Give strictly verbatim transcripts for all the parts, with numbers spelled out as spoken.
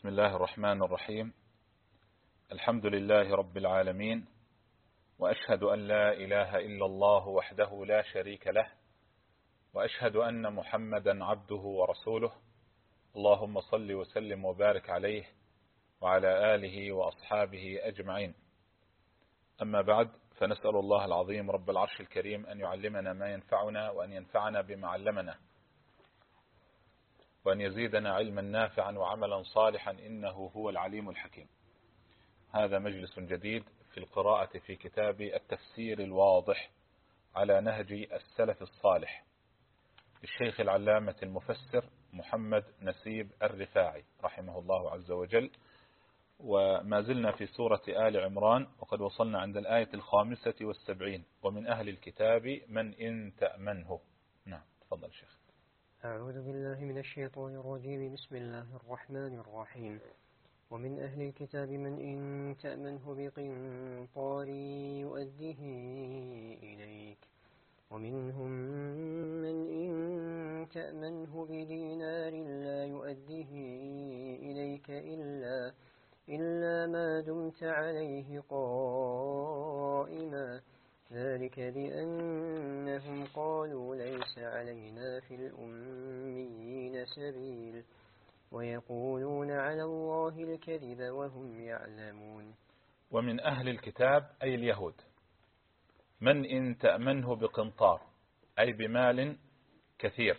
بسم الله الرحمن الرحيم. الحمد لله رب العالمين، وأشهد أن لا إله إلا الله وحده لا شريك له، وأشهد أن محمدا عبده ورسوله. اللهم صل وسلم وبارك عليه وعلى آله وأصحابه أجمعين. أما بعد، فنسأل الله العظيم رب العرش الكريم أن يعلمنا ما ينفعنا، وأن ينفعنا بما علمنا، وأن يزيدنا علما نافعا وعملا صالحا، إنه هو العليم الحكيم. هذا مجلس جديد في القراءة في كتاب التفسير الواضح على نهج السلف الصالح للشيخ العلامة المفسر محمد نسيب الرفاعي رحمه الله عز وجل. وما زلنا في سورة آل عمران، وقد وصلنا عند الآية الخامسة والسبعين: ومن أهل الكتاب من إن تأمنه. نعم، تفضل شيخ. أعوذ بالله من الشيطان الرجيم. بسم الله الرحمن الرحيم. ومن أهل الكتاب من إن تأمنه بقنطار يؤديه إليك، ومنهم من إن تأمنه بدينار لا يؤديه إليك إلا, إلا ما دمت عليه قائما، ذلك بأنهم قالوا ليس علينا في الأميين سبيل، ويقولون على الله الكذب وهم يعلمون. ومن أهل الكتاب أي اليهود من إن تأمنه بقنطار، أي بمال كثير،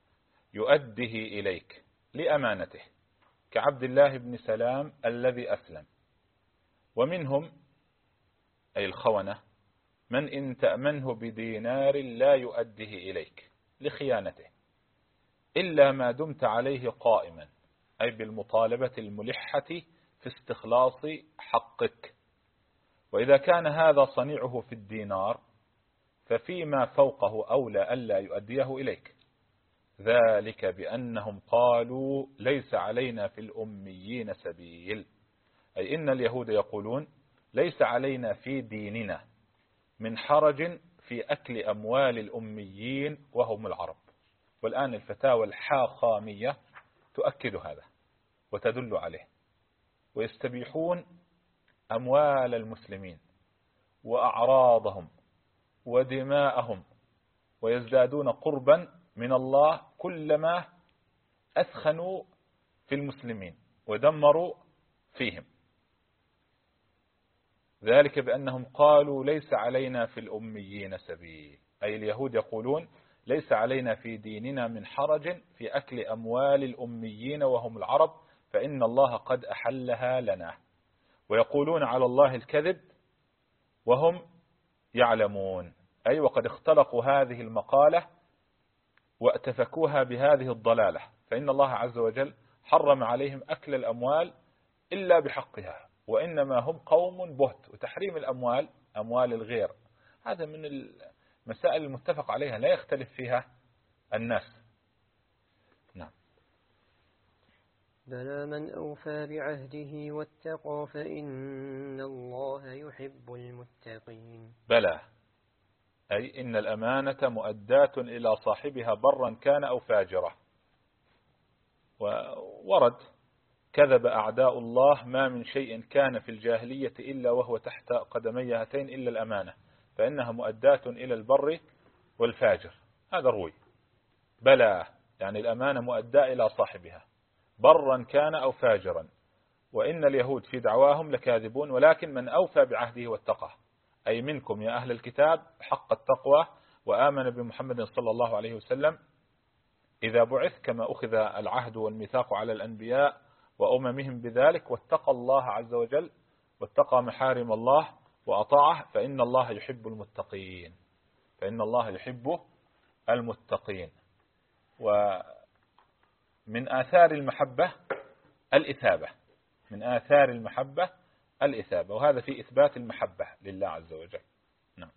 يؤديه إليك لأمانته، كعبد الله بن سلام الذي أسلم. ومنهم أي الخونة من إن تأمنه بدينار لا يؤديه إليك لخيانته، إلا ما دمت عليه قائما، أي بالمطالبة الملحة في استخلاص حقك. وإذا كان هذا صنيعه في الدينار، ففيما فوقه أولى ألا يؤديه إليك، ذلك بأنهم قالوا ليس علينا في الأميين سبيل، أي إن اليهود يقولون ليس علينا في ديننا من حرج في أكل أموال الأميين وهم العرب. والآن الفتاوى الحاخامية تؤكد هذا وتدل عليه، ويستبيحون أموال المسلمين وأعراضهم ودماءهم، ويزدادون قربا من الله كلما أثخنوا في المسلمين ودمروا فيهم. ذلك بأنهم قالوا ليس علينا في الأميين سبيل، أي اليهود يقولون ليس علينا في ديننا من حرج في أكل أموال الأميين وهم العرب، فإن الله قد أحلها لنا. ويقولون على الله الكذب وهم يعلمون، أي وقد اختلقوا هذه المقالة واتفكوها بهذه الضلالة، فإن الله عز وجل حرم عليهم أكل الأموال إلا بحقها، وإنما هم قوم بهت. وتحريم الأموال، أموال الغير، هذا من المسائل المتفق عليها لا يختلف فيها الناس. نعم. بلى من أوفى بعهده واتقى فإن الله يحب المتقين. بلى، أي إن الأمانة مؤداة إلى صاحبها برا كان أو فاجرة. وورد كذب أعداء الله ما من شيء كان في الجاهلية إلا وهو تحت قدمي هاتين إلا الأمانة، فإنها مؤداة إلى البر والفاجر. هذا روي. بلى يعني الأمانة مؤداة إلى صاحبها برا كان أو فاجرا. وإن اليهود في دعواهم لكاذبون، ولكن من أوفى بعهده واتقى، أي منكم يا أهل الكتاب حق التقوى وآمن بمحمد صلى الله عليه وسلم إذا بعث، كما أخذ العهد والميثاق على الأنبياء وأممهم بذلك، واتقى الله عز وجل واتقى محارم الله وأطاعه، فإن الله يحب المتقين، فإن الله يحب المتقين. ومن آثار المحبة الإثابة، من آثار المحبة الإثابة، وهذا في إثبات المحبة لله عز وجل. نعم.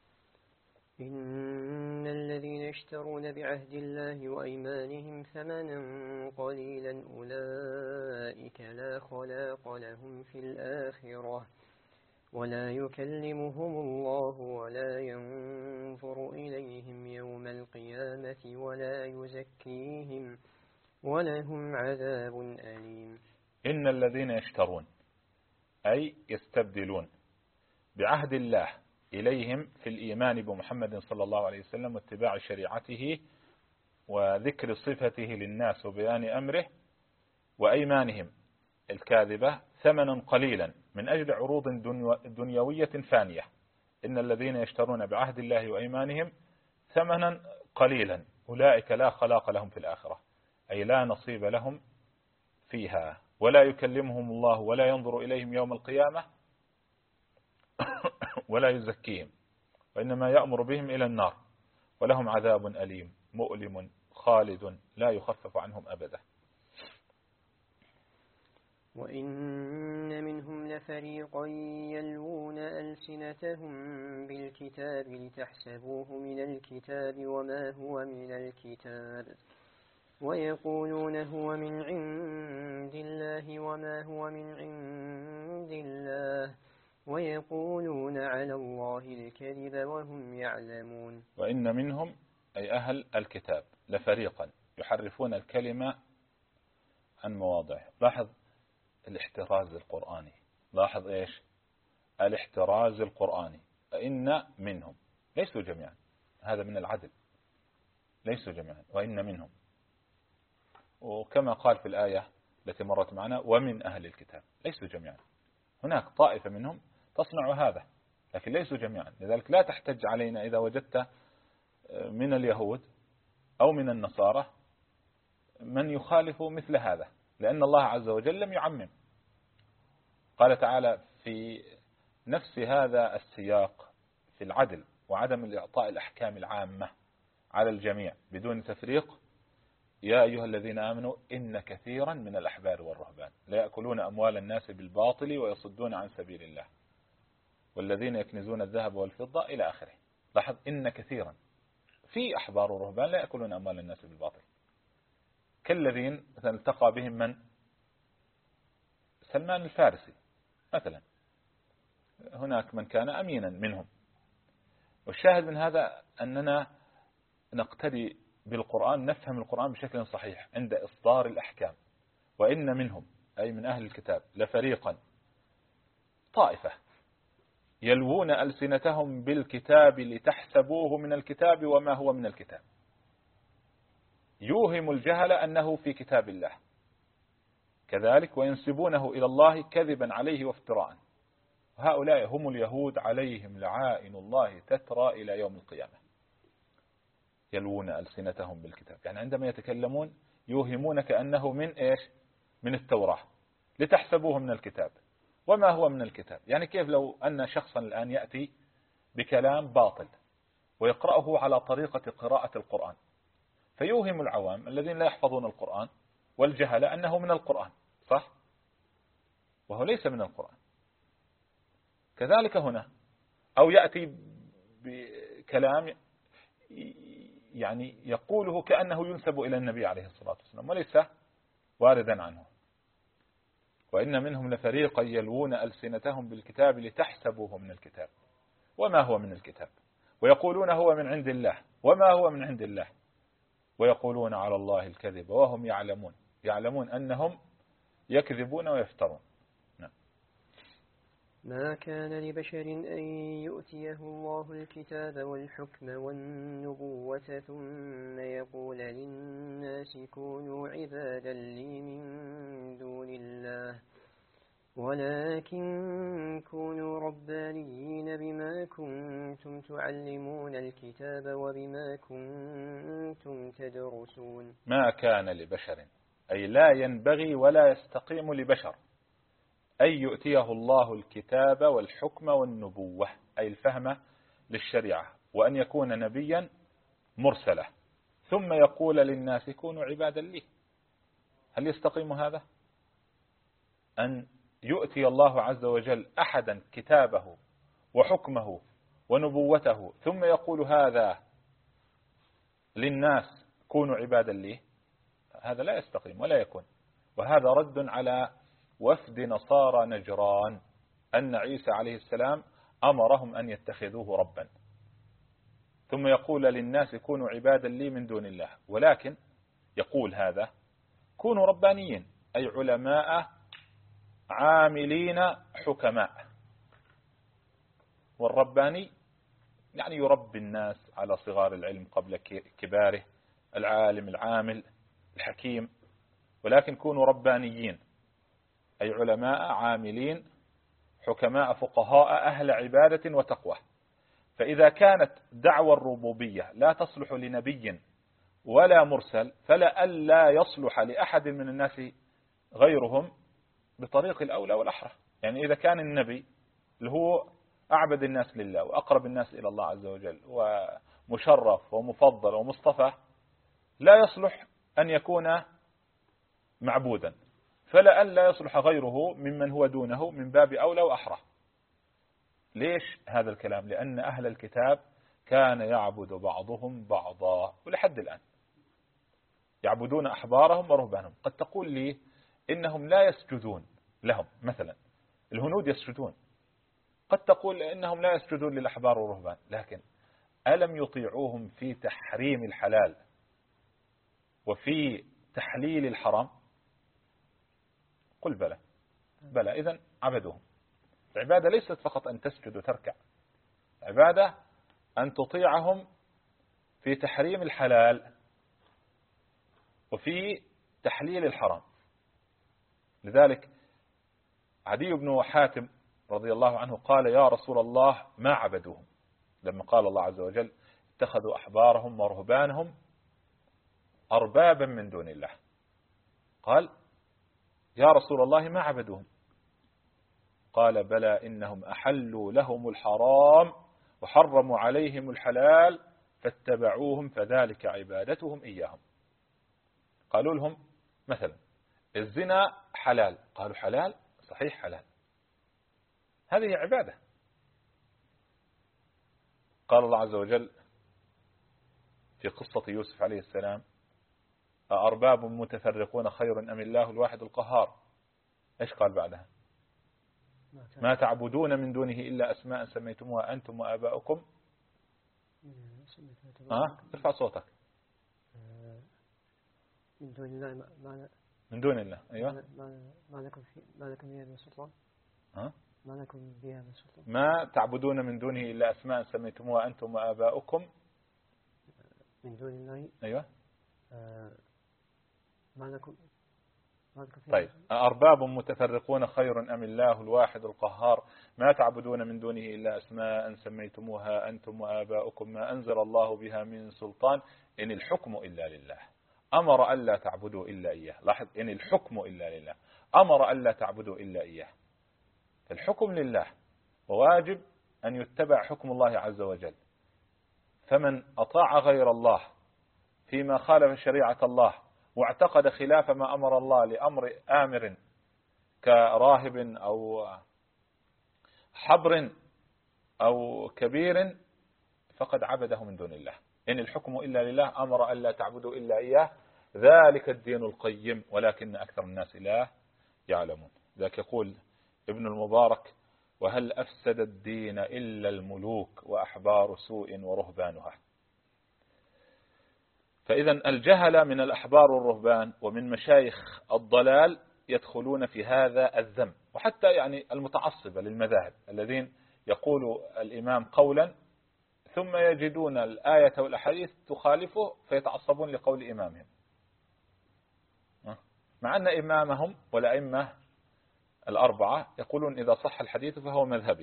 إن الذين يشترون بعهد الله وأيمانهم ثمنا قليلا أولئك لا خلاق لهم في الآخرة، ولا يكلمهم الله ولا ينظر إليهم يوم القيامة ولا يزكيهم ولهم عذاب أليم. إن الذين يشترون أي يستبدلون بعهد الله إليهم في الإيمان بمحمد صلى الله عليه وسلم واتباع شريعته وذكر صفته للناس وبيان أمره وأيمانهم الكاذبة ثمنا قليلا من أجل عروض دنيوية فانية. إن الذين يشترون بعهد الله وأيمانهم ثمنا قليلا أولئك لا خلاق لهم في الآخرة، أي لا نصيب لهم فيها، ولا يكلمهم الله ولا ينظر إليهم يوم القيامة ولا يزكيهم، وإنما يأمر بهم إلى النار، ولهم عذاب أليم مؤلم خالد لا يخفف عنهم أبدا. وإن منهم لفريقا يلوون ألسنتهم بالكتاب لتحسبوه من الكتاب وما هو من الكتاب ويقولون هو من عند الله وما هو من عند الله ويقولون على الله الكذب وهم يعلمون. وإن منهم أي أهل الكتاب لفريقا يحرفون الكلمة عن مواضعه. لاحظ الاحتراز القرآني، لاحظ إيش الاحتراز القرآني. إن منهم ليسوا جميعا، هذا من العدل، ليسوا جميعا، وإن منهم. وكما قال في الآية التي مرت معنا ومن أهل الكتاب، ليسوا جميعا، هناك طائفة منهم تصنع هذا لكن ليسوا جميعا. لذلك لا تحتج علينا إذا وجدت من اليهود أو من النصارى من يخالف مثل هذا، لأن الله عز وجل لم يعمم. قال تعالى في نفس هذا السياق في العدل وعدم إعطاء الأحكام العامة على الجميع بدون تفريق: يا أيها الذين آمنوا إن كثيرا من الأحبار والرهبان لا يأكلون أموال الناس بالباطل ويصدون عن سبيل الله والذين يكنزون الذهب والفضة إلى آخره. لاحظ إن كثيرا، في أحبار ورهبان لا يأكلون أموال الناس بالباطل، كالذين مثلا التقى بهم من سلمان الفارسي مثلا، هناك من كان أمينا منهم. والشاهد من هذا أننا نقتدي بالقرآن، نفهم القرآن بشكل صحيح عند إصدار الأحكام. وإن منهم أي من أهل الكتاب لفريقا، طائفة، يلوون ألسنتهم بالكتاب لتحسبوه من الكتاب وما هو من الكتاب، يوهم الجهل أنه في كتاب الله كذلك، وينسبونه إلى الله كذبا عليه وافتراء. هؤلاء هم اليهود عليهم لعائن الله تترى إلى يوم القيامة. يلوون ألسنتهم بالكتاب، يعني عندما يتكلمون يوهمون كأنه من إيش؟ من التوراة، لتحسبوه من الكتاب وما هو من الكتاب. يعني كيف لو أن شخصا الآن يأتي بكلام باطل ويقرأه على طريقة قراءة القرآن، فيوهم العوام الذين لا يحفظون القرآن والجهل أنه من القرآن، صح؟ وهو ليس من القرآن. كذلك هنا، أو يأتي بكلام يعني يقوله كأنه ينسب إلى النبي عليه الصلاة والسلام وليس واردا عنه. وإن منهم لفريقا يلوون ألسنتهم بالكتاب لتحسبوه من الكتاب وما هو من الكتاب ويقولون هو من عند الله وما هو من عند الله ويقولون على الله الكذب وهم يعلمون، يعلمون أنهم يكذبون ويفترون. نعم. ما كان لبشر أن يؤتيه الله الكتاب والحكم والنبوة ثم يقول للناس كونوا عبادا لي من دون الله، ولكن كونوا ربانيين بما كنتم تعلمون الكتاب وبما كنتم تدرسون. ما كان لبشر أي لا ينبغي ولا يستقيم لبشر أن يؤتيه الله الكتاب والحكم والنبوة أي الفهم للشريعة، وأن يكون نبيا مرسلا، ثم يقول للناس كونوا عبادا لي. هل يستقيم هذا؟ أن يؤتي الله عز وجل أحدا كتابه وحكمه ونبوته ثم يقول هذا للناس كونوا عبادا لي، هذا لا يستقيم ولا يكون. وهذا رد على وفد نصارى نجران أن عيسى عليه السلام أمرهم أن يتخذوه ربا، ثم يقول للناس كونوا عبادا لي من دون الله، ولكن يقول هذا كونوا ربانيين أي علماء عاملين حكماء. والرباني يعني يربي الناس على صغار العلم قبل كباره، العالم العامل الحكيم، ولكن كونوا ربانيين أي علماء عاملين حكماء فقهاء أهل عبادة وتقوى. فإذا كانت دعوى الربوبية لا تصلح لنبي ولا مرسل، فلا ألا يصلح لأحد من الناس غيرهم بطريق الأولى والأحرى. يعني إذا كان النبي اللي هو أعبد الناس لله وأقرب الناس إلى الله عز وجل ومشرف ومفضل ومصطفى، لا يصلح أن يكون معبودا، فلا ألا يصلح غيره ممن هو دونه من باب أولى وأحرى. ليش هذا الكلام؟ لأن أهل الكتاب كان يعبد بعضهم بعضا ولحد الآن يعبدون أحبارهم ورهبانهم. قد تقول لي إنهم لا يسجدون لهم، مثلا الهنود يسجدون، قد تقول إنهم لا يسجدون للأحبار والرهبان، لكن ألم يطيعوهم في تحريم الحلال وفي تحليل الحرام؟ قل بلى بلى. إذن عبدوهم. العبادة ليست فقط أن تسجد وتركع، العبادة أن تطيعهم في تحريم الحلال وفي تحليل الحرام. لذلك عدي بن حاتم رضي الله عنه قال يا رسول الله ما عبدوهم، لما قال الله عز وجل اتخذوا أحبارهم ورهبانهم أربابا من دون الله، قال يا رسول الله ما عبدوهم، قال بلى إنهم أحلوا لهم الحرام وحرموا عليهم الحلال فاتبعوهم فذلك عبادتهم إياهم. قالوا لهم مثلا الزنا حلال، قالوا حلال، صحيح حلال، هذه عبادة. قال الله عز وجل في قصة يوسف عليه السلام أأرباب متفرقون خير أم الله الواحد القهار؟ إيش قال بعدها؟ ما تعبدون من دونه إلا أسماء سميتموها أنتم وآباؤكم. ها ارفع صوتك. من دون الله ما من دون الله. أيوة. ما ما لكم في ما لكم بها من سلطان. ها ما لكم بها من سلطان. ما تعبدون من دونه إلا أسماء سميتموها أنتم وآباؤكم من دون الله. أيوة. ما لكم. طيب أرباب متفرقون خير أم الله الواحد القهار ما تعبدون من دونه إلا أسماء سميتموها أنتم وآباؤكم ما أنزل الله بها من سلطان إن الحكم إلا لله أمر ألا تعبدوا إلا إياه. لاحظ إن الحكم إلا لله أمر ألا تعبدوا إلا إياه. الحكم لله وواجب أن يتبع حكم الله عز وجل. فمن أطاع غير الله فيما خالف شريعة الله واعتقد خلاف ما أمر الله لأمر آمر كراهب أو حبر أو كبير فقد عبده من دون الله. إن الحكم إلا لله أمر ألا تعبدوا إلا إياه ذلك الدين القيم ولكن أكثر الناس لا يعلمون. ذاك يقول ابن المبارك وهل أفسد الدين إلا الملوك وأحبار سوء ورهبانها. فإذا الجهل من الأحبار والرهبان ومن مشايخ الضلال يدخلون في هذا الذنب. وحتى يعني المتعصبة للمذاهب الذين يقول الإمام قولا ثم يجدون الآية والأحاديث تخالفه فيتعصبون لقول إمامهم، مع أن إمامهم والأئمة الأربعة يقولون إذا صح الحديث فهو مذهبي.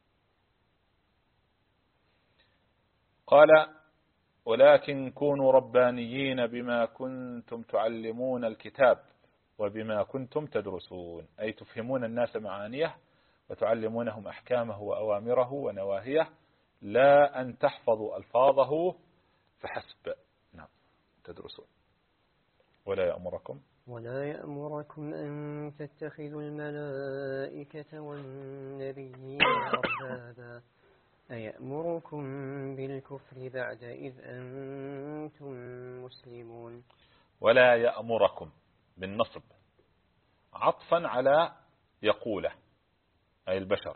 قال ولكن كونوا ربانيين بما كنتم تعلمون الكتاب وبما كنتم تدرسون، أي تفهمون الناس معانيه وتعلمونهم أحكامه وأوامره ونواهيه لا أن تحفظوا ألفاظه فحسب. نعم تدرسون. ولا يأمركم ولا يأمركم أن تتخذوا الملائكة والنبيين أربابا أيأمركم بالكفر بعد إذ أنتم مسلمون. ولا يأمركم بالنصب عطفا على يقوله أي البشر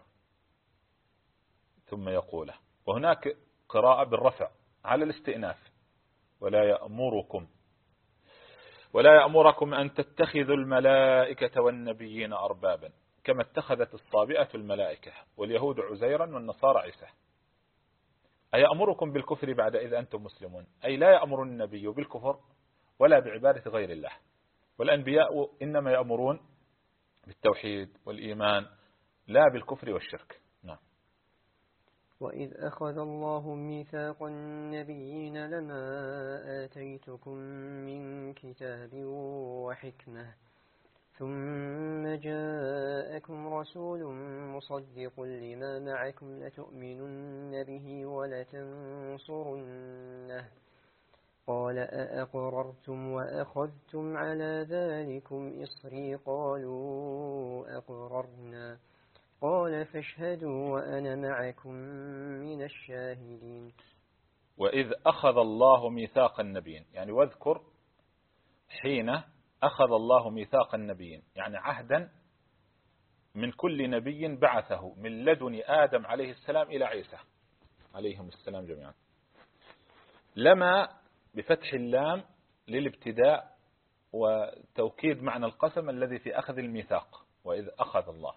ثم يقوله، وهناك قراءة بالرفع على الاستئناف ولا يأمركم. ولا يأمركم أن تتخذوا الملائكة والنبيين أربابا. كما اتخذت الصابئة الملائكة واليهود عزيرا والنصارى عيسى. أيأمركم بالكفر بعد إذ أنتم مسلمون، أي لا يأمر النبي بالكفر ولا بعبادة غير الله، والأنبياء إنما يأمرون بالتوحيد والإيمان لا بالكفر والشرك. نعم. وإذ أخذ الله ميثاق النبيين لما آتيتكم من كتاب وحكمة ثم جاءكم رسول مصدق لما معكم لتؤمنن به ولتنصرنه قال أأقررتم وأخذتم على ذلكم إصري قالوا أقررنا قال فاشهدوا وأنا معكم من الشاهدين. وإذ أخذ الله ميثاق النبيين، يعني واذكر حين أخذ الله ميثاق النبيين، يعني عهدا من كل نبي بعثه من لدن آدم عليه السلام إلى عيسى عليهم السلام جميعا. لما بفتح اللام للابتداء وتوكيد معنى القسم الذي في أخذ الميثاق. وإذ أخذ الله،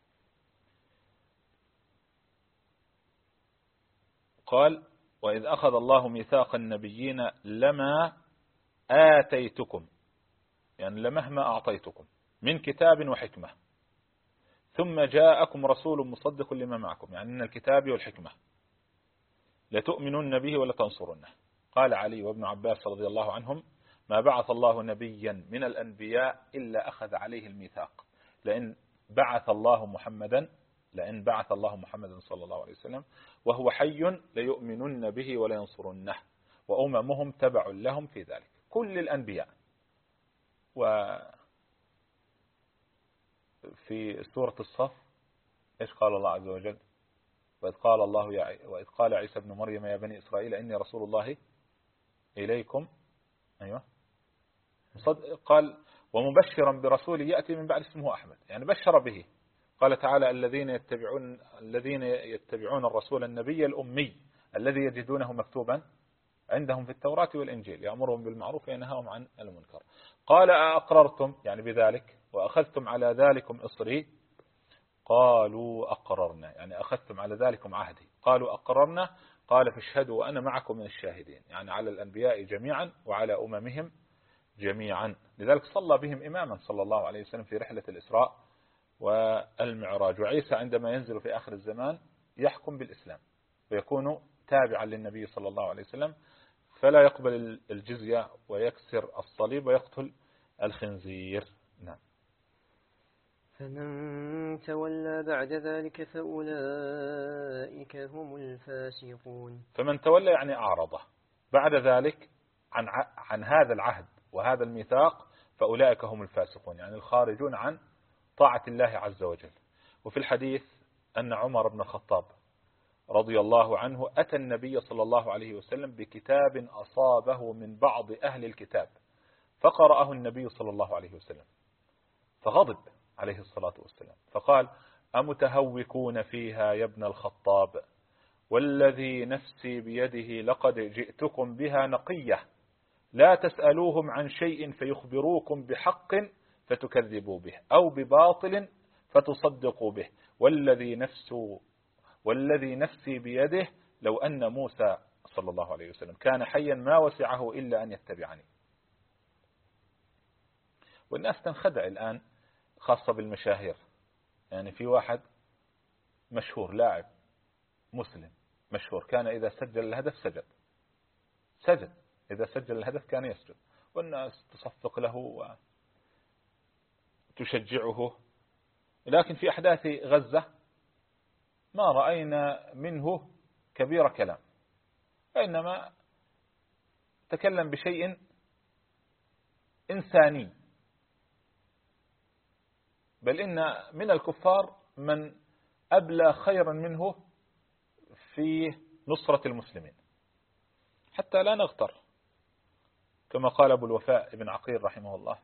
قال وإذ أخذ الله ميثاق النبيين لما آتيتكم، يعني لمهما أعطيتكم من كتاب وحكمة ثم جاءكم رسول مصدق لما معكم، يعني من الكتاب والحكمة لتؤمنن به ولتنصرنه. قال علي وابن عباس رضي الله عنهم ما بعث الله نبيا من الأنبياء إلا أخذ عليه الميثاق، لأن بعث الله محمدا لأن بعث الله محمدا صلى الله عليه وسلم وهو حي ليؤمنن به ولينصرنه وأممهم تبع لهم في ذلك، كل الأنبياء. وفي سورة الصف إيش قال الله عز وجل؟ وإذ قال الله يا وإذ قال عيسى ابن مريم يا بني إسرائيل إني رسول الله إليكم، أيوة قال ومبشرا برسول يأتي من بعد اسمه أحمد، يعني بشر به. قال تعالى الذين يتبعون الذين يتبعون الرسول النبي الأمي الذي يجدونه مكتوبا عندهم في التوراة والإنجيل يأمرهم بالمعروف وينهاهم عن المنكر. قال أقررتم، يعني بذلك وأخذتم على ذلكم إصري قالوا أقررنا، يعني أخذتم على ذلكم عهدي. قالوا أقررنا قال فاشهدوا وأنا معكم من الشاهدين، يعني على الأنبياء جميعا وعلى أممهم جميعا. لذلك صلى بهم إماما صلى الله عليه وسلم في رحلة الإسراء والمعراج. وعيسى عندما ينزل في آخر الزمان يحكم بالإسلام ويكون تابعا للنبي صلى الله عليه وسلم، فلا يقبل الجزية ويكسر الصليب ويقتل الخنزير. نعم. فمن تولى بعد ذلك فأولئك هم الفاسقون. فمن تولى يعني أعرضه بعد ذلك عن عن هذا العهد وهذا الميثاق فأولئك هم الفاسقون، يعني الخارجون عن طاعة الله عز وجل. وفي الحديث أن عمر بن الخطاب رضي الله عنه أتى النبي صلى الله عليه وسلم بكتاب أصابه من بعض أهل الكتاب فقرأه النبي صلى الله عليه وسلم فغضب عليه الصلاة والسلام فقال أمتهوكون فيها يا ابن الخطاب والذي نفسي بيده لقد جئتكم بها نقية لا تسألوهم عن شيء فيخبروكم بحق فتكذبوا به أو بباطل فتصدقوا به والذي نفس والذي نفسي بيده لو أن موسى صلى الله عليه وسلم كان حيا ما وسعه إلا أن يتبعني. والناس تنخدع الآن خاصة بالمشاهير، يعني في واحد مشهور لاعب مسلم مشهور كان إذا سجل الهدف سجد سجد إذا سجل الهدف كان يسجد، والناس تصفق له وتشجعه، لكن في أحداث غزة ما رأينا منه كبير كلام، وإنما تكلم بشيء إنساني، بل إن من الكفار من أبلى خيرا منه في نصرة المسلمين، حتى لا نغتر. كما قال أبو الوفاء ابن عقيل رحمه الله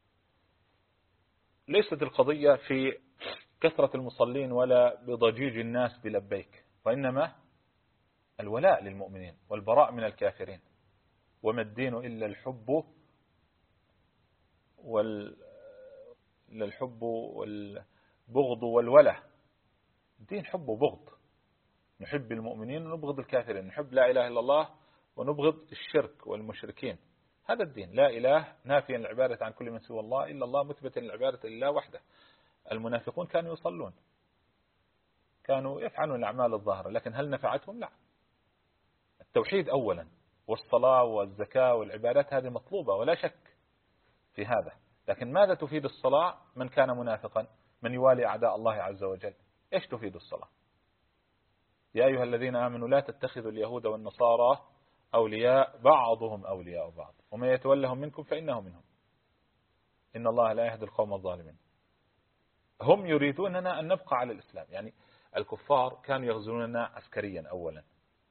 ليست القضية في كثرة المصلين ولا بضجيج الناس بلبيك، وإنما الولاء للمؤمنين والبراء من الكافرين، وما الدين إلا الحب وال... الحب وال... بغض والوله. الدين حب وبغض، نحب المؤمنين ونبغض الكافرين، نحب لا إله إلا الله ونبغض الشرك والمشركين. هذا الدين، لا إله نافيا العبادة عن كل من سوى الله إلا الله مثبتا العبادة لله وحده. المنافقون كانوا يصلون، كانوا يفعلون الأعمال الظاهرة، لكن هل نفعتهم؟ لا. التوحيد أولا، والصلاة والزكاة والعبادات هذه مطلوبة ولا شك في هذا، لكن ماذا تفيد الصلاة من كان منافقا، من يوالي أعداء الله عز وجل؟ إيش تفيد الصلاة؟ يا أيها الذين آمنوا لا تتخذوا اليهود والنصارى أولياء بعضهم أولياء بعض ومن يتولهم منكم فإنه منهم إن الله لا يهدي القوم الظالمين. هم يريدوننا أن نبقى على الإسلام. يعني الكفار كانوا يغزوننا عسكريا أولا،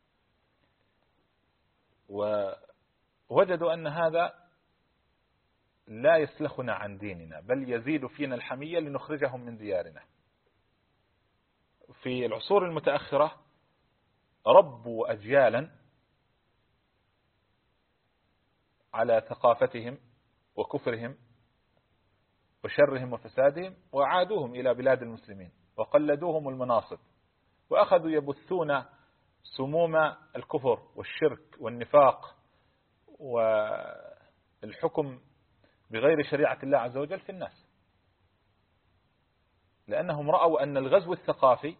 ووجدوا أن هذا لا يسلخنا عن ديننا، بل يزيد فينا الحمية لنخرجهم من ديارنا. في العصور المتأخرة ربوا أجيالا على ثقافتهم وكفرهم وشرهم وفسادهم، وعادوهم إلى بلاد المسلمين وقلدوهم المناصب، وأخذوا يبثون سموم الكفر والشرك والنفاق والحكم بغير شريعة الله عز وجل في الناس، لأنهم رأوا أن الغزو الثقافي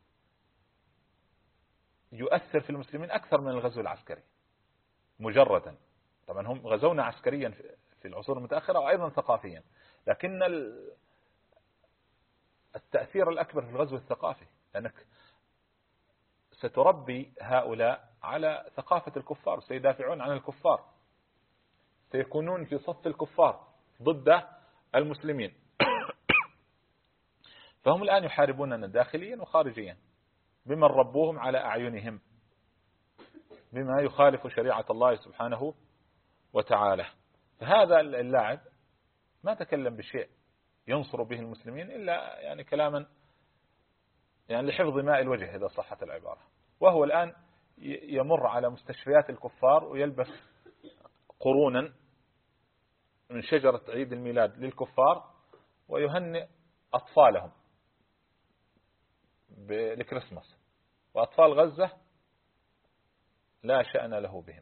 يؤثر في المسلمين أكثر من الغزو العسكري مجردا. طبعا هم غزونا عسكريا في العصور المتأخرة وأيضا ثقافيا، لكن التأثير الأكبر في الغزو الثقافي، لأنك ستربي هؤلاء على ثقافة الكفار، سيدافعون عن الكفار، سيكونون في صف الكفار ضد المسلمين. فهم الآن يحاربوننا داخليا وخارجيا بمن ربوهم على أعينهم بما يخالف شريعة الله سبحانه وتعالى. فهذا اللاعب ما تكلم بشيء ينصر به المسلمين إلا يعني كلاما يعني لحفظ ماء الوجه إذا صحت العبارة. وهو الآن يمر على مستشفيات الكفار ويلبس قرونا من شجرة عيد الميلاد للكفار ويهنئ أطفالهم بالكريسماس، وأطفال غزة لا شأن له بهم.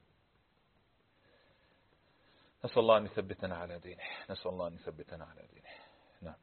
نسأل الله أن يثبتنا على دينه، نسأل الله أن يثبتنا على دينه. نعم.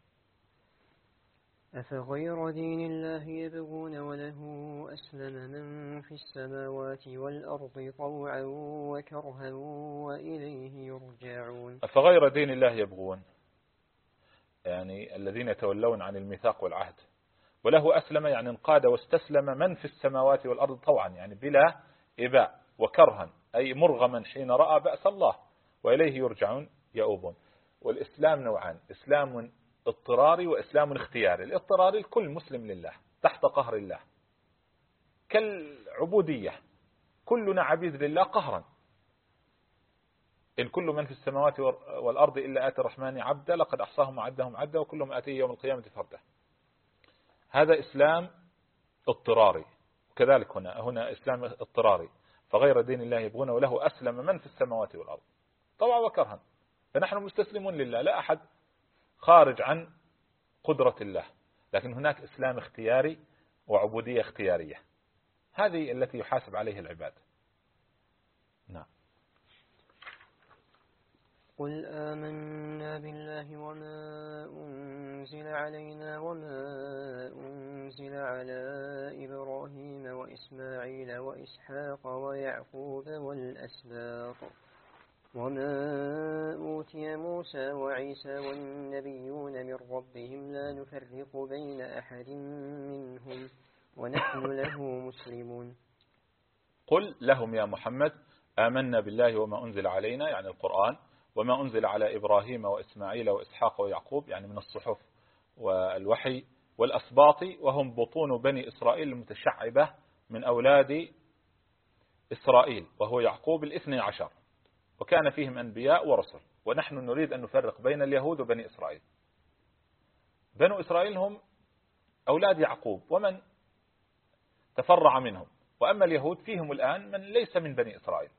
أفغير دين الله يبغون وله أسلم من في السماوات والأرض طوعا وكرها وإليه يرجعون. أفغير دين الله يبغون، يعني الذين يتولون عن الميثاق والعهد، وله أسلم يعني انقاد واستسلم من في السماوات والأرض طوعا يعني بلا إباء، وكرها أي مرغما حين رأى بأس الله، وإليه يرجعون يؤوبون. والإسلام نوعان، إسلام اضطراري وإسلام اختياري. الاضطراري الكل مسلم لله تحت قهر الله كالعبودية، كلنا عبيد لله قهرا، إن كل من في السماوات والأرض إلا آتي الرحمن عبدا لقد أحصاهم وعدهم عدا وكلهم آتيه يوم القيامة فردا. هذا إسلام اضطراري، وكذلك هنا هنا إسلام اضطراري. فغير دين الله يبغون وله أسلم من في السماوات والأرض طوعا وكرها، فنحن مستسلمون لله، لا أحد خارج عن قدرة الله. لكن هناك إسلام اختياري وعبودية اختيارية، هذه التي يحاسب عليه العباد. نعم. قل آمنا بالله وما أنزل علينا وما أنزل على إبراهيم وإسماعيل وإسحاق ويعقوب والأسباط وما أوتي موسى وعيسى والنبيون من ربهم لا نفرق بين أحد منهم ونحن له مسلمون. قل لهم يا محمد آمنا بالله وما أنزل علينا يعني القرآن، وما أنزل على إبراهيم وإسماعيل وإسحاق ويعقوب يعني من الصحف والوحي، والأسباط وهم بطون بني إسرائيل المتشعبة من أولاد إسرائيل، وهو يعقوب الاثني عشر، وكان فيهم أنبياء ورسل. ونحن نريد أن نفرق بين اليهود وبني إسرائيل. بنو إسرائيل هم أولاد يعقوب ومن تفرع منهم، وأما اليهود فيهم الآن من ليس من بني إسرائيل،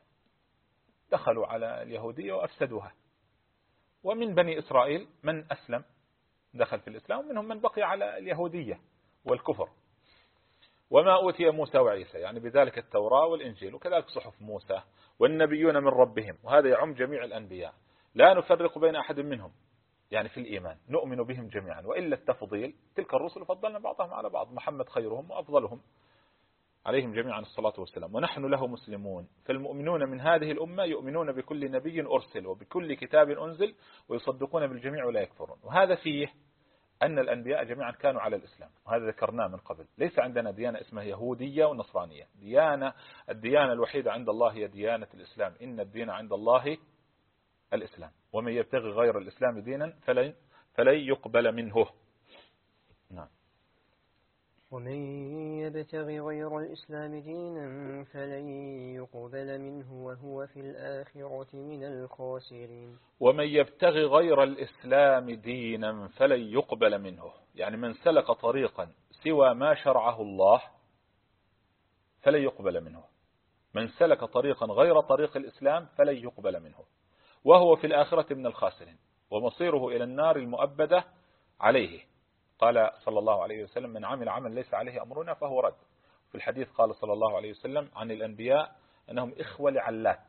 دخلوا على اليهودية وأفسدوها. ومن بني إسرائيل من أسلم دخل في الإسلام، ومنهم من بقي على اليهودية والكفر. وما أوتي موسى وعيسى، يعني بذلك التوراة والإنجيل، وكذلك صحف موسى والنبيون من ربهم، وهذا يعم جميع الأنبياء، لا نفرق بين أحد منهم، يعني في الإيمان نؤمن بهم جميعا، وإلا التفضيل تلك الرسل فضلنا بعضهم على بعض، محمد خيرهم وأفضلهم عليهم جميعا الصلاة والسلام، ونحن له مسلمون. فالمؤمنون من هذه الأمة يؤمنون بكل نبي أرسل وبكل كتاب أنزل ويصدقون بالجميع ولا يكفرون. وهذا فيه أن الأنبياء جميعا كانوا على الإسلام، وهذا ذكرناه من قبل. ليس عندنا ديانة اسمها يهودية ونصرانية، ديانة الديانة الوحيدة عند الله هي ديانة الإسلام، إن الدين عند الله الإسلام، ومن يبتغي غير الإسلام دينا فلن, فلن يقبل منه. نعم. ومن يبتغي غير الإسلام دينا فلن يقبل منه وهو في الآخرة من الخاسرين. ومن يبتغي غير الإسلام دينا فلن يقبل منه، يعني من سلك طريقا سوى ما شرعه الله فلن يقبل منه، من سلك طريقا غير طريق الإسلام فلن يقبل منه، وهو في الآخرة من الخاسرين، ومصيره إلى النار المؤبدة عليه. قال صلى الله عليه وسلم: من عمل عمل ليس عليه أمرنا فهو رد. في الحديث قال صلى الله عليه وسلم عن الأنبياء أنهم إخوة لعلات،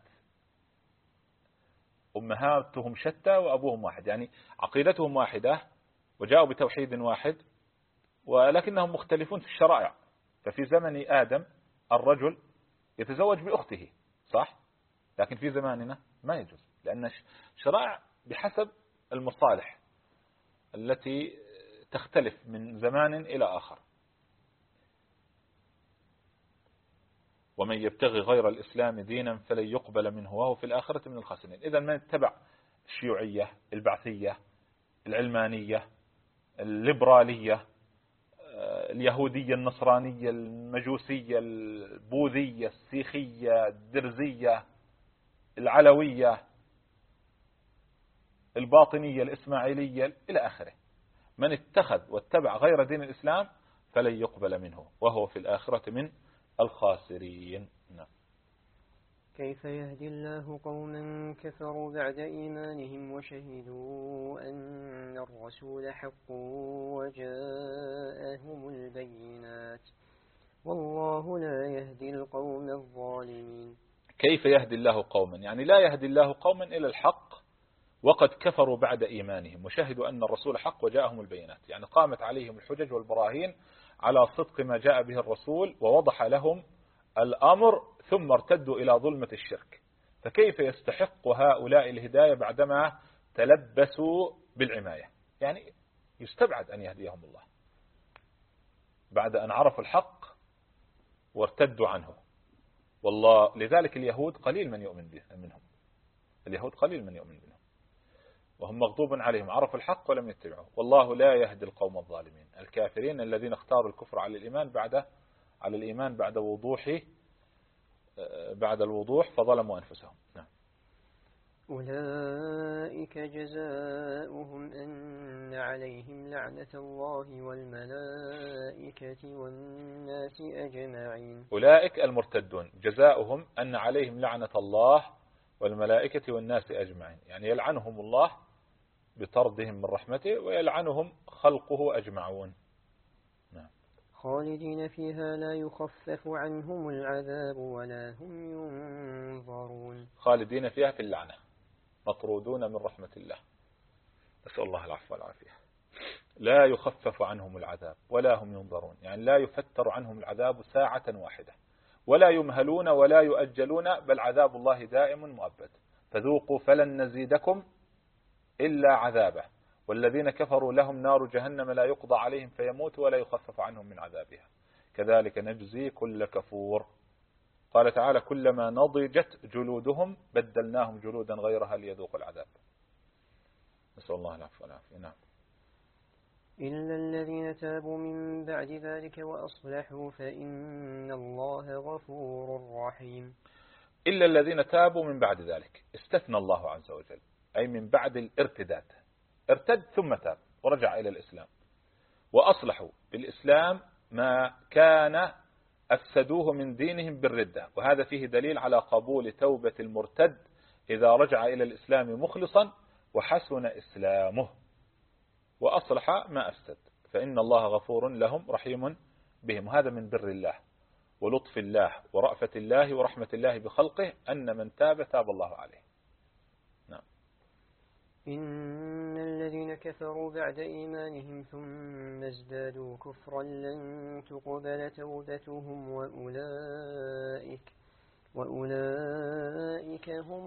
أمهاتهم شتى وأبوهم واحد، يعني عقيدتهم واحدة وجاءوا بتوحيد واحد، ولكنهم مختلفون في الشرائع. ففي زمن آدم الرجل يتزوج بأخته، صح؟ لكن في زماننا ما يجوز، لأن الشرائع بحسب المصالح التي تختلف من زمان إلى آخر. ومن يبتغي غير الإسلام دينا فلن يقبل منه وهو في الآخرة من الخاسرين. إذا من اتبع الشيوعية، البعثية، العلمانية، الليبرالية، اليهودية، النصرانية، المجوسية، البوذية، السيخية، الدرزية، العلوية، الباطنية، الإسماعيلية إلى آخره، من اتخذ واتبع غير دين الإسلام فلن يقبل منه وهو في الآخرة من الخاسرين. نعم. كيف يهدي الله قوما كفروا بعد إيمانهم وشهدوا أن الرسول حق وجاءهم البينات والله لا يهدي القوم الظالمين. كيف يهدي الله قوما، يعني لا يهدي الله قوما إلى الحق وقد كفروا بعد إيمانهم وشهدوا أن الرسول حق وجاءهم البينات، يعني قامت عليهم الحجج والبراهين على صدق ما جاء به الرسول ووضح لهم الأمر، ثم ارتدوا إلى ظلمة الشرك. فكيف يستحق هؤلاء الهداية بعدما تلبسوا بالعماية؟ يعني يستبعد أن يهديهم الله بعد أن عرفوا الحق وارتدوا عنه. والله لذلك اليهود قليل من يؤمن منهم، اليهود قليل من يؤمن منهم، وهم مغضوب عليهم، عرفوا الحق ولم يتبعوه. والله لا يهدي القوم الظالمين، الكافرين الذين اختاروا الكفر على الإيمان بعد على الإيمان بعد وضوحه بعد الوضوح فظلموا أنفسهم. نعم. أولئك جزاؤهم أن عليهم لعنة الله والملائكة والناس أجمعين. أولئك المرتدون جزاؤهم أن عليهم لعنة الله والملائكة والناس أجمعين، يعني يلعنهم الله بطردهم من رحمته ويلعنهم خلقه أجمعون. نعم. خالدين فيها لا يخفف عنهم العذاب ولا هم ينظرون. خالدين فيها في اللعنة، مطرودون من رحمة الله، نسأل الله العفو والعافية. لا يخفف عنهم العذاب ولا هم ينظرون، يعني لا يفتر عنهم العذاب ساعة واحدة، ولا يمهلون ولا يؤجلون، بل عذاب الله دائم مؤبد. فذوقوا فلن نزيدكم إلا عذابه، والذين كفروا لهم نار جهنم لا يقضى عليهم فيموتوا ولا يخفف عنهم من عذابها كذلك نجزي كل كفور. قال تعالى: كلما نضجت جلودهم بدلناهم جلودا غيرها ليذوقوا العذاب. نسأل الله العفو والعافية. نعم. إلا الذين تابوا من بعد ذلك وأصلحوا فإن الله غفور رحيم. إلا الذين تابوا من بعد ذلك، استثنى الله عز وجل، أي من بعد الارتداد، ارتد ثم تاب ورجع إلى الإسلام، وأصلحوا بالإسلام ما كان أفسدوه من دينهم بالردة. وهذا فيه دليل على قبول توبة المرتد إذا رجع إلى الإسلام مخلصا وحسن إسلامه. وأصلح ما أفسد، فإن الله غفور لهم رحيم بهم. وهذا من بر الله ولطف الله ورأفة الله ورحمة الله بخلقه، أن من تاب تاب الله عليه. نعم. إن الذين كفروا بعد إيمانهم ثم ازدادوا كفرا لن تقبل توبتهم وأولئك وأولئك هم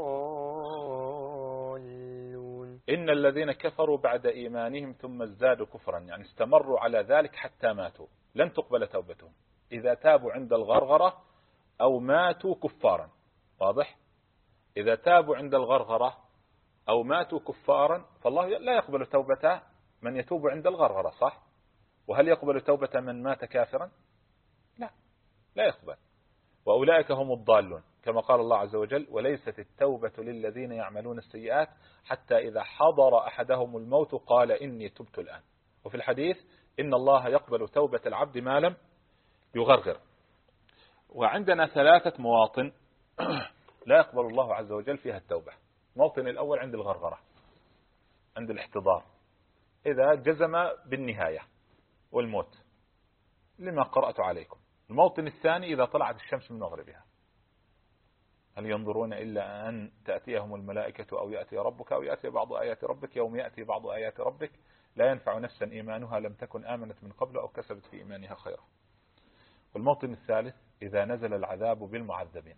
الضالون. إن الذين كفروا بعد إيمانهم ثم ازدادوا كفرا، يعني استمروا على ذلك حتى ماتوا، لن تقبل توبتهم إذا تابوا عند الغرغرة أو ماتوا كفارا. واضح؟ إذا تابوا عند الغرغرة أو ماتوا كفارا فالله لا يقبل توبة من يتوب عند الغرغرة، صح؟ وهل يقبل توبة من مات كافرا؟ لا، لا يقبل. وأولئك هم الضالون، كما قال الله عز وجل: وليست التوبة للذين يعملون السيئات حتى إذا حضر أحدهم الموت قال إني تبت الآن. وفي الحديث: إن الله يقبل توبة العبد ما لم يغرغر. وعندنا ثلاثة مواطن لا يقبل الله عز وجل فيها التوبة. الموطن الأول عند الغرغرة، عند الاحتضار، إذا جزم بالنهاية والموت لما قرأت عليكم. الموطن الثاني إذا طلعت الشمس من مغربها. هل ينظرون إلا أن تأتيهم الملائكة أو يأتي ربك أو يأتي بعض آيات ربك يوم يأتي بعض آيات ربك لا ينفع نفسا إيمانها لم تكن آمنت من قبل أو كسبت في إيمانها خيرا. والموطن الثالث إذا نزل العذاب بالمعذبين،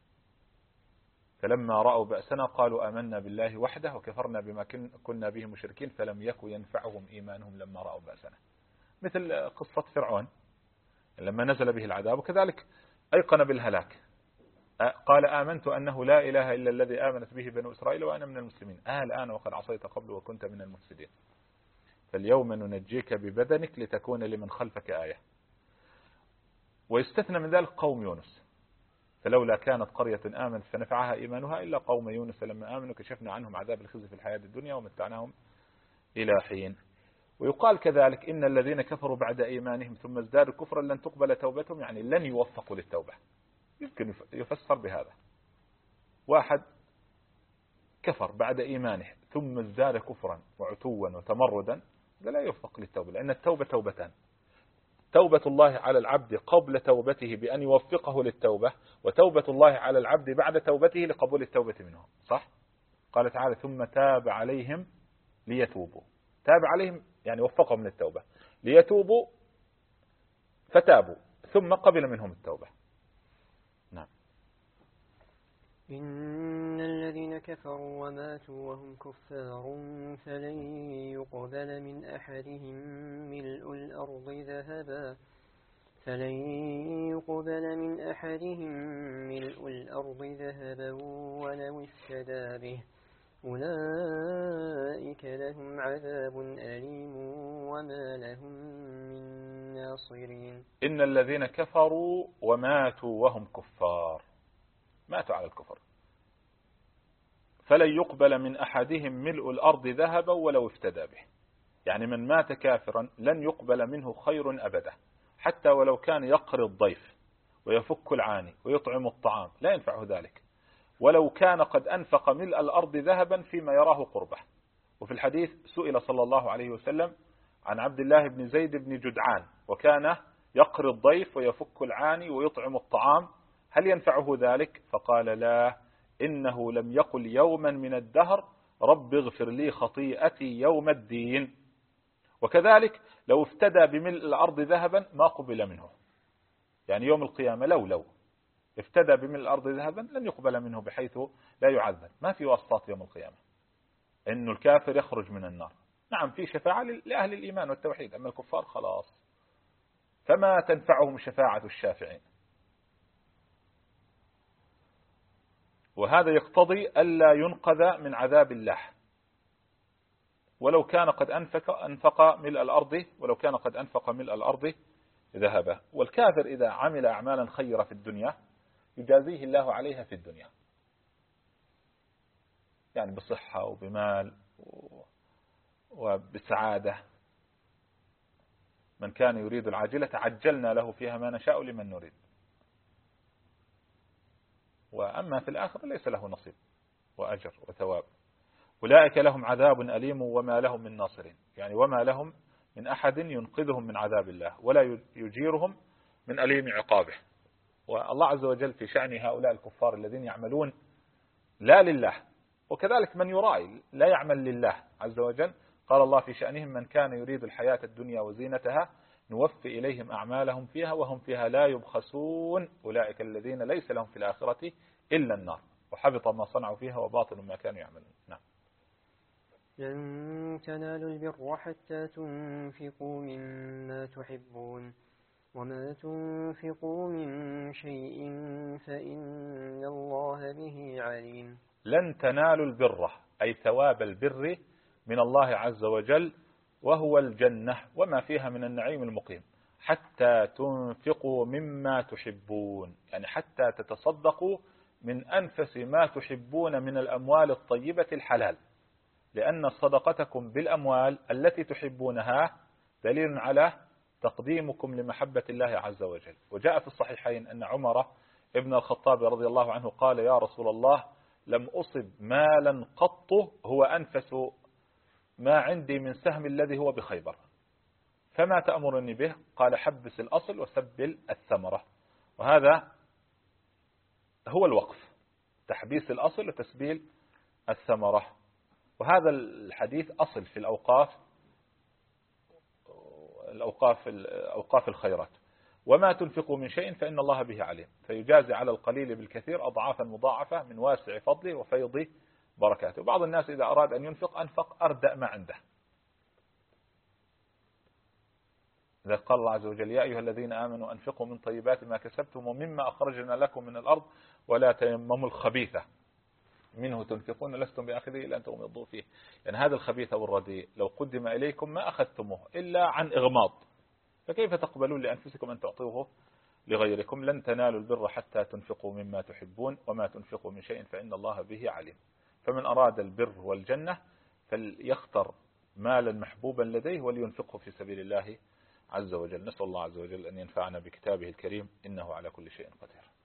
فلما رأوا بأسنا قالوا آمنا بالله وحده وكفرنا بما كنا به مشركين فلم يكن ينفعهم إيمانهم لما رأوا بأسنا. مثل قصة فرعون لما نزل به العذاب، وكذلك أيقن بالهلاك قال آمنت أنه لا إله إلا الذي آمنت به بنو إسرائيل وأنا من المسلمين. آه الآن وقد عصيت قبل وكنت من المفسدين، فاليوم ننجيك ببدنك لتكون لمن خلفك آية. ويستثنى من ذلك قوم يونس، فلولا كانت قرية آمنت فنفعها إيمانها إلا قوم يونس لما آمنوا كشفنا عنهم عذاب الخزي في الحياة الدنيا ومتعناهم إلى حين. ويقال كذلك: إن الذين كفروا بعد إيمانهم ثم ازدادوا كفرا لن تقبل توبتهم، يعني لن يوفقوا للتوبة. يمكن يفسر بهذا: واحد كفر بعد إيمانه ثم ازداد كفرا وعتوا وتمردا، لا يوفق للتوبة، لأن التوبة توبتان: توبة الله على العبد قبل توبته بأن يوفقه للتوبة، وتوبة الله على العبد بعد توبته لقبول التوبة منه. صح؟ قال تعالى: ثم تاب عليهم ليتوبوا. تاب عليهم يعني وفقهم للتوبة، ليتوبوا فتابوا ثم قبل منهم التوبة. نعم. إن الذين كفروا وماتوا وهم كفار فلن يقبل من أحدهم ملء الأرض ذهبا فلن يقبل من أحدهم ملء الأرض ذهبا ولو افتدى به أولئك لهم عذاب أليم وما لهم من ناصرين. إن الذين كفروا وماتوا وهم كفار، ماتوا على الكفر، فلن يقبل من أحدهم ملء الأرض ذهبا ولو افتدى به، يعني من مات كافرا لن يقبل منه خير أبدا، حتى ولو كان يقري الضيف ويفك العاني ويطعم الطعام لا ينفعه ذلك، ولو كان قد أنفق ملء الأرض ذهبا فيما يراه قربه. وفي الحديث سئل صلى الله عليه وسلم عن عبد الله بن زيد بن جدعان وكان يقري الضيف ويفك العاني ويطعم الطعام هل ينفعه ذلك؟ فقال: لا، إنه لم يقل يوما من الدهر رب اغفر لي خطيئتي يوم الدين. وكذلك لو افتدى بملء الأرض ذهبا ما قبل منه، يعني يوم القيامة لو لو افتدى بملء الأرض ذهبا لن يقبل منه، بحيث لا يعذب، ما في واسطات يوم القيامة إنه الكافر يخرج من النار. نعم في شفاعة لأهل الإيمان والتوحيد، أما الكفار خلاص فما تنفعهم شفاعة الشافعين. وهذا يقتضي ألا ينقذ من عذاب الله ولو كان قد أنفق, أنفق ملء الأرض ولو كان قد أنفق ملء الأرض ذهبا. والكافر إذا عمل أعمالا خيرة في الدنيا يجازيه الله عليها في الدنيا، يعني بصحة وبمال وبسعادة. من كان يريد العاجلة عجلنا له فيها ما نشاء لمن نريد، وأما في الآخرة ليس له نصيب وأجر وثواب. أولئك لهم عذاب أليم وما لهم من ناصرين، يعني وما لهم من أحد ينقذهم من عذاب الله ولا يجيرهم من أليم عقابه. والله عز وجل في شأن هؤلاء الكفار الذين يعملون لا لله، وكذلك من يرائي لا يعمل لله عز وجل، قال الله في شأنهم من كان يريد الحياة الدنيا وزينتها نوفي إليهم أعمالهم فيها وهم فيها لا يبخسون أولئك الذين ليس لهم في الآخرة إلا النار وحبط ما صنعوا فيها وباطل ما كانوا يعملون. نعم. لن تنالوا البر حتى تنفقوا مما تحبون وما تنفقوا من شيء فإن الله به عليم. لن تنالوا البر أي ثواب البر من الله عز وجل وهو الجنة وما فيها من النعيم المقيم حتى تنفقوا مما تحبون، يعني حتى تتصدقوا من أنفس ما تحبون من الأموال الطيبة الحلال، لأن صدقتكم بالأموال التي تحبونها دليل على تقديمكم لمحبة الله عز وجل. وجاء في الصحيحين أن عمر ابن الخطاب رضي الله عنه قال يا رسول الله لم أصب مالا قط هو أنفس ما عندي من سهم الذي هو بخيبر، فما تأمرني به؟ قال حبس الأصل وسبل الثمرة. وهذا هو الوقف، تحبيس الأصل وتسبيل الثمرة. وهذا الحديث أصل في الأوقاف الأوقاف أوقاف الخيرات. وما تنفقوا من شيء فإن الله به عليم، فيجازي على القليل بالكثير أضعافا مضاعفة من واسع فضله وفيض بركاته. وبعض الناس إذا أراد أن ينفق أنفق أردأ ما عنده. إذا قال الله عز وجل يا أيها الذين آمنوا أنفقوا من طيبات ما كسبتم ومما أخرجنا لكم من الأرض ولا تيمموا الخبيثة منه تنفقون لستم بآخذه إلا أن تغمضوا فيه. يعني هذا الخبيث أو الرديء لو قدم إليكم ما أخذتموه إلا عن إغماض، فكيف تقبلون لأنفسكم أن تعطوه لغيركم؟ لن تنالوا البر حتى تنفقوا مما تحبون وما تنفقوا من شيء فإن الله به عليم. فمن أراد البر والجنة فليختر مالا محبوبا لديه ولينفقه في سبيل الله عز وجل. نسأل الله عز وجل أن ينفعنا بكتابه الكريم إنه على كل شيء قدير.